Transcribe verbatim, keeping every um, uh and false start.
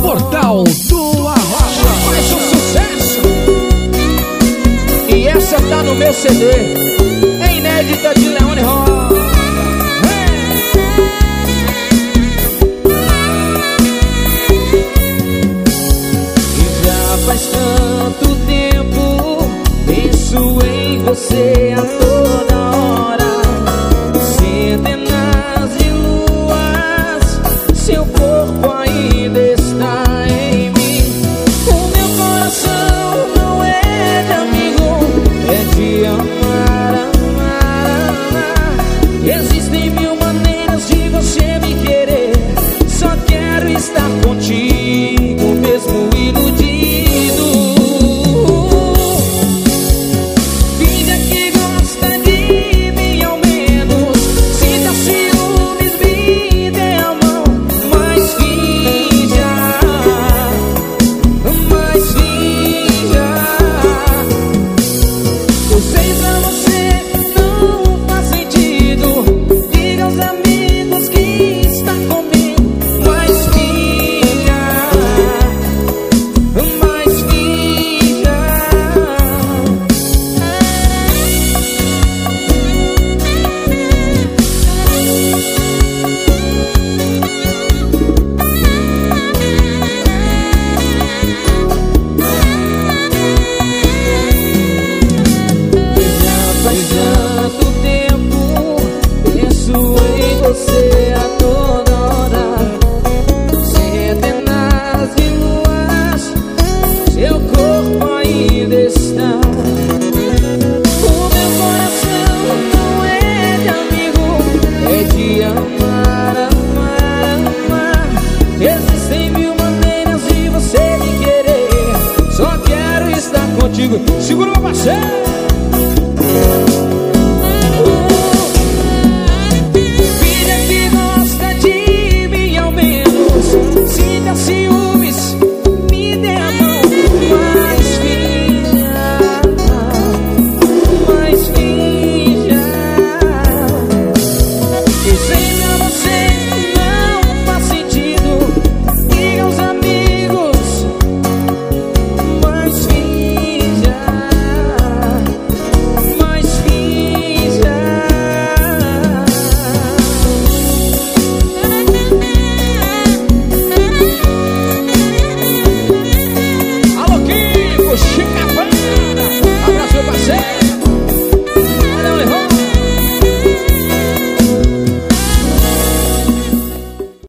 Portal do Arrocha. Mais um sucesso. E essa tá no meu C D, é inédita de Leone Rosa. Faz tanto tempo, penso em você a toda hora. Centenas de luas, seu corpo ainda está em mim. O meu coração não é de amigo, é de amar, amar, amar. Existem mil maneiras de você me querer, só quero estar contigo, mesmo iludido. Você a toda hora, centenas de luas, seu corpo ainda está. O meu coração não é de amigo, é de amar, amar, amar. Existem mil maneiras de você me querer, só quero estar contigo. Segura, meu parceiro.